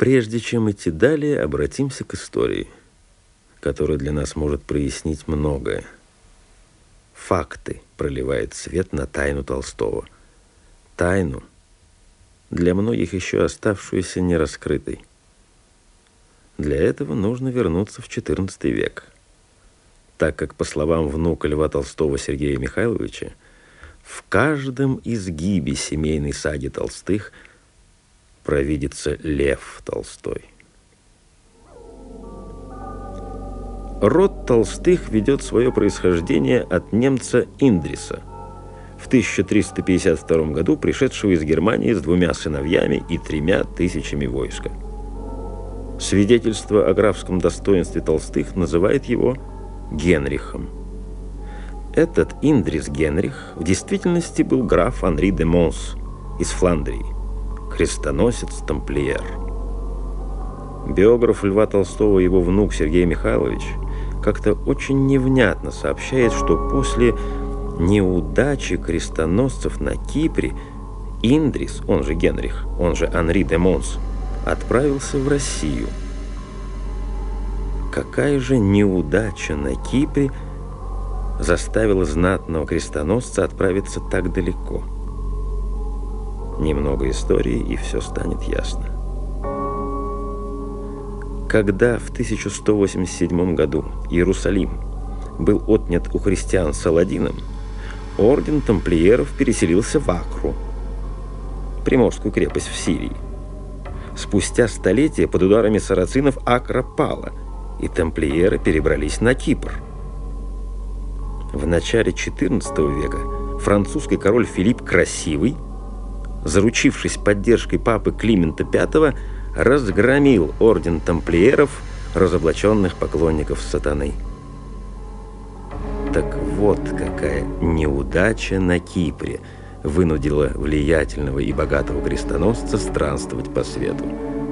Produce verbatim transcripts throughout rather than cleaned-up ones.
Прежде чем идти далее, обратимся к истории, которая для нас может прояснить многое. Факты проливает свет на тайну Толстого. Тайну, для многих еще оставшуюся нераскрытой. Для этого нужно вернуться в четырнадцатый век, так как, по словам внука Льва Толстого Сергея Михайловича, в каждом изгибе семейной саги Толстых провидится Лев Толстой. Род Толстых ведет свое происхождение от немца Индриса, в тысяча триста пятьдесят втором году пришедшего из Германии с двумя сыновьями и тремя тысячами войска. Свидетельство о графском достоинстве Толстых называет его Генрихом. Этот Индрис Генрих в действительности был граф Анри де Монс из Фландрии, крестоносец-тамплиер. Биограф Льва Толстого, его внук Сергей Михайлович, как-то очень невнятно сообщает, что после неудачи крестоносцев на Кипре Индрис, он же Генрих, он же Анри де Монс, отправился в Россию. Какая же неудача на Кипре заставила знатного крестоносца отправиться так далеко? Немного истории, и все станет ясно. Когда в тысяча сто восемьдесят седьмом году Иерусалим был отнят у христиан Саладином, орден тамплиеров переселился в Акру, приморскую крепость в Сирии. Спустя столетия под ударами сарацинов Акра пала, и тамплиеры перебрались на Кипр. В начале четырнадцатого века французский король Филипп Красивый, заручившись поддержкой папы Климента пятого, разгромил орден тамплиеров, разоблаченных поклонников сатаны. Так вот какая неудача на Кипре вынудила влиятельного и богатого крестоносца странствовать по свету.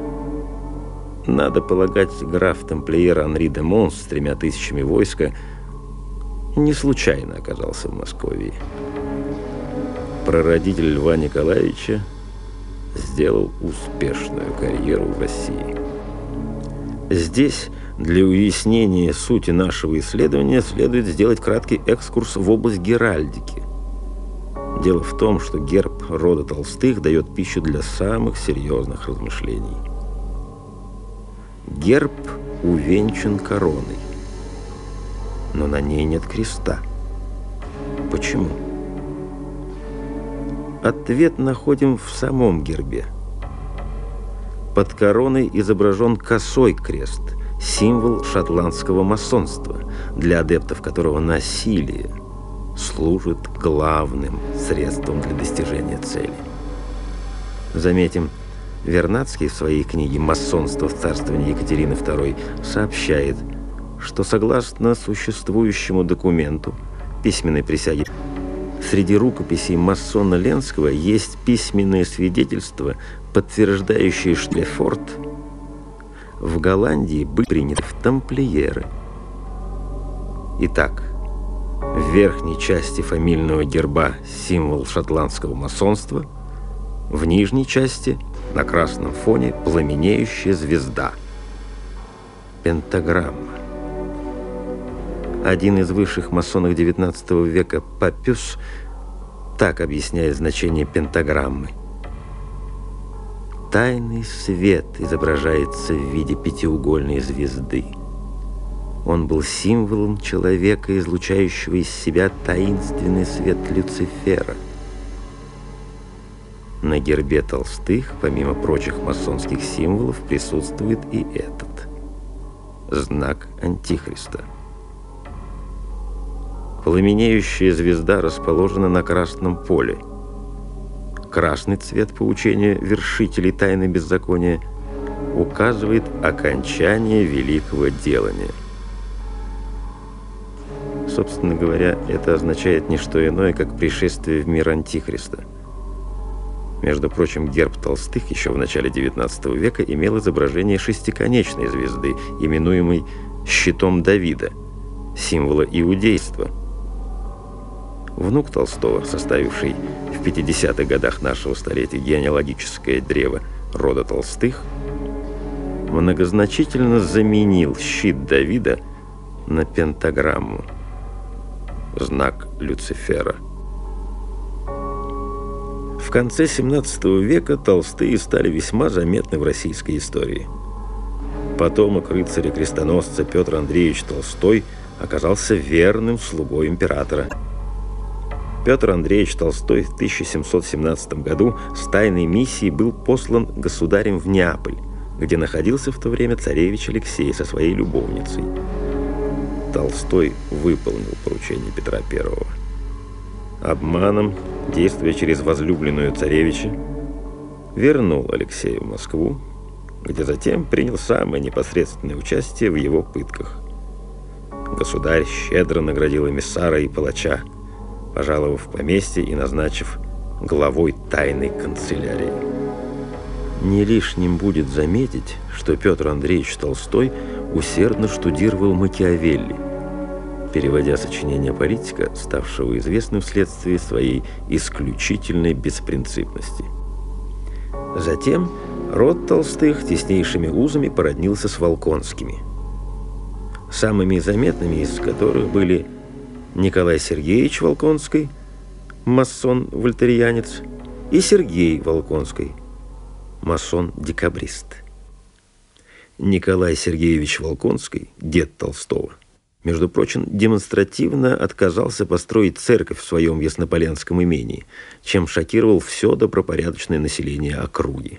Надо полагать, граф-тамплиер Анри де Монс с тремя тысячами войска не случайно оказался в Москве. Прародитель Льва Николаевича сделал успешную карьеру в России. Здесь для уяснения сути нашего исследования следует сделать краткий экскурс в область геральдики. Дело в том, что герб рода Толстых дает пищу для самых серьезных размышлений. Герб увенчан короной, но на ней нет креста. Почему? Ответ находим в самом гербе. Под короной изображен косой крест, символ шотландского масонства, для адептов которого насилие служит главным средством для достижения цели. Заметим, Вернадский в своей книге «Масонство в царствовании Екатерины второй» сообщает, что согласно существующему документу письменной присяги, среди рукописей масона Ленского есть письменные свидетельства, подтверждающие, что Лефорт в Голландии был принят в тамплиеры. Итак, в верхней части фамильного герба символ шотландского масонства, в нижней части на красном фоне пламенеющая звезда. Пентаграмма. Один из высших масонов девятнадцатого века, Папюс, так объясняет значение пентаграммы. Тайный свет изображается в виде пятиугольной звезды. Он был символом человека, излучающего из себя таинственный свет Люцифера. На гербе Толстых, помимо прочих масонских символов, присутствует и этот – знак Антихриста. Пламенеющая звезда расположена на красном поле. Красный цвет, по учению вершителей тайны беззакония, указывает окончание великого делания. Собственно говоря, это означает не что иное, как пришествие в мир Антихриста. Между прочим, герб Толстых еще в начале девятнадцатого века имел изображение шестиконечной звезды, именуемой щитом Давида, символа иудейства. Внук Толстого, составивший в пятидесятых годах нашего столетия генеалогическое древо рода Толстых, многозначительно заменил щит Давида на пентаграмму, знак Люцифера. В конце семнадцатого века Толстые стали весьма заметны в российской истории. Потомок рыцаря-крестоносца Петр Андреевич Толстой оказался верным слугой императора. Петр Андреевич Толстой в тысяча семьсот семнадцатом году с тайной миссией был послан государем в Неаполь, где находился в то время царевич Алексей со своей любовницей. Толстой выполнил поручение Петра Первого. Обманом, действуя через возлюбленную царевича, вернул Алексея в Москву, где затем принял самое непосредственное участие в его пытках. Государь щедро наградил эмиссара и палача, пожаловав в поместье и назначив главой тайной канцелярии. Не лишним будет заметить, что Петр Андреевич Толстой усердно штудировал Макиавелли, переводя сочинения политика, ставшего известным вследствие своей исключительной беспринципности. Затем род Толстых теснейшими узами породнился с Волконскими, самыми заметными из которых были Николай Сергеевич Волконский, масон-вольтериянец, и Сергей Волконский, масон-декабрист. Николай Сергеевич Волконский, дед Толстого, между прочим, демонстративно отказался построить церковь в своем яснополянском имении, чем шокировал все добропорядочное население округи.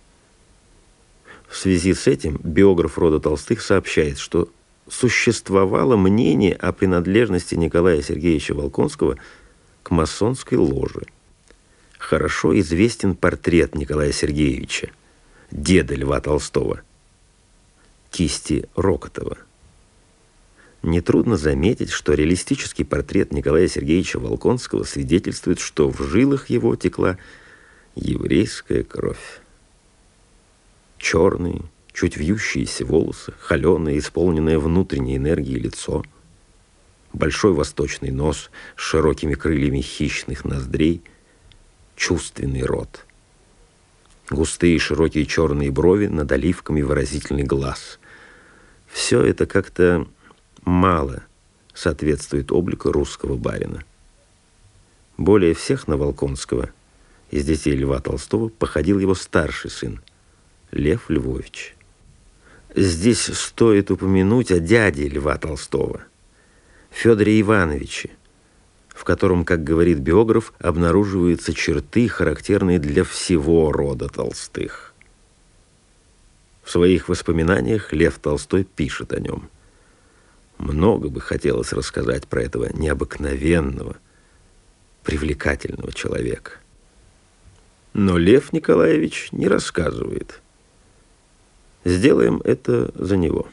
В связи с этим биограф рода Толстых сообщает, что существовало мнение о принадлежности Николая Сергеевича Волконского к масонской ложе. Хорошо известен портрет Николая Сергеевича, деда Льва Толстого, кисти Рокотова. Нетрудно заметить, что реалистический портрет Николая Сергеевича Волконского свидетельствует, что в жилах его текла еврейская кровь. Черные, чуть вьющиеся волосы, холеное, исполненное внутренней энергией лицо, большой восточный нос с широкими крыльями хищных ноздрей, чувственный рот, густые широкие черные брови, над оливками выразительный глаз. Все это как-то мало соответствует облику русского барина. Более всех на Волконского из детей Льва Толстого походил его старший сын Лев Львович. Здесь стоит упомянуть о дяде Льва Толстого, Федоре Ивановиче, в котором, как говорит биограф, обнаруживаются черты, характерные для всего рода Толстых. В своих воспоминаниях Лев Толстой пишет о нем: много бы хотелось рассказать про этого необыкновенного, привлекательного человека. Но Лев Николаевич не рассказывает. Сделаем это за него.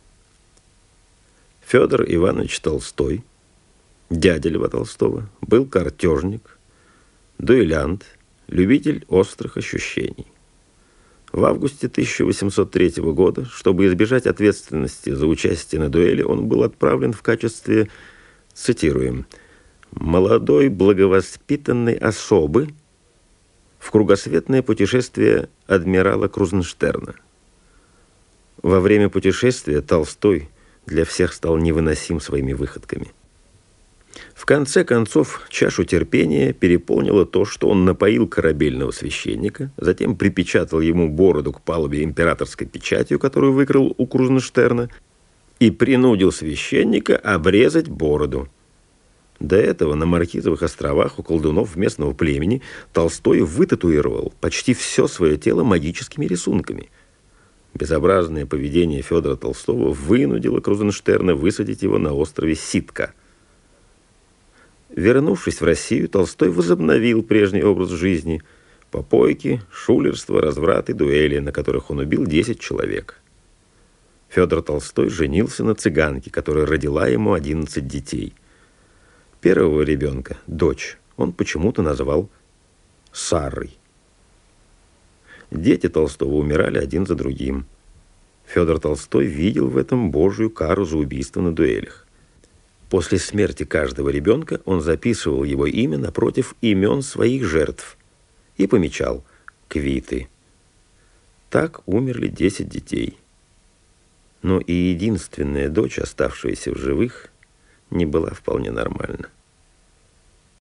Федор Иванович Толстой, дядя Льва Толстого, был картежник, дуэлянт, любитель острых ощущений. В августе тысяча восемьсот третьего года, чтобы избежать ответственности за участие на дуэли, он был отправлен в качестве, цитируем, «молодой благовоспитанной особы» в кругосветное путешествие адмирала Крузенштерна. Во время путешествия Толстой для всех стал невыносим своими выходками. В конце концов, чашу терпения переполнило то, что он напоил корабельного священника, затем припечатал ему бороду к палубе императорской печатью, которую выкрал у Крузенштерна, и принудил священника обрезать бороду. До этого на Маркизовых островах у колдунов местного племени Толстой вытатуировал почти все свое тело магическими рисунками. Безобразное поведение Федора Толстого вынудило Крузенштерна высадить его на острове Ситка. Вернувшись в Россию, Толстой возобновил прежний образ жизни: попойки, шулерство, разврат и дуэли, на которых он убил десять человек. Федор Толстой женился на цыганке, которая родила ему одиннадцать детей. Первого ребенка, дочь, он почему-то назвал Сарой. Дети Толстого умирали один за другим. Федор Толстой видел в этом Божию кару за убийство на дуэлях. После смерти каждого ребенка он записывал его имя напротив имен своих жертв и помечал «Квиты». Так умерли десять детей, Но и единственная дочь, оставшаяся в живых, не была вполне нормальна.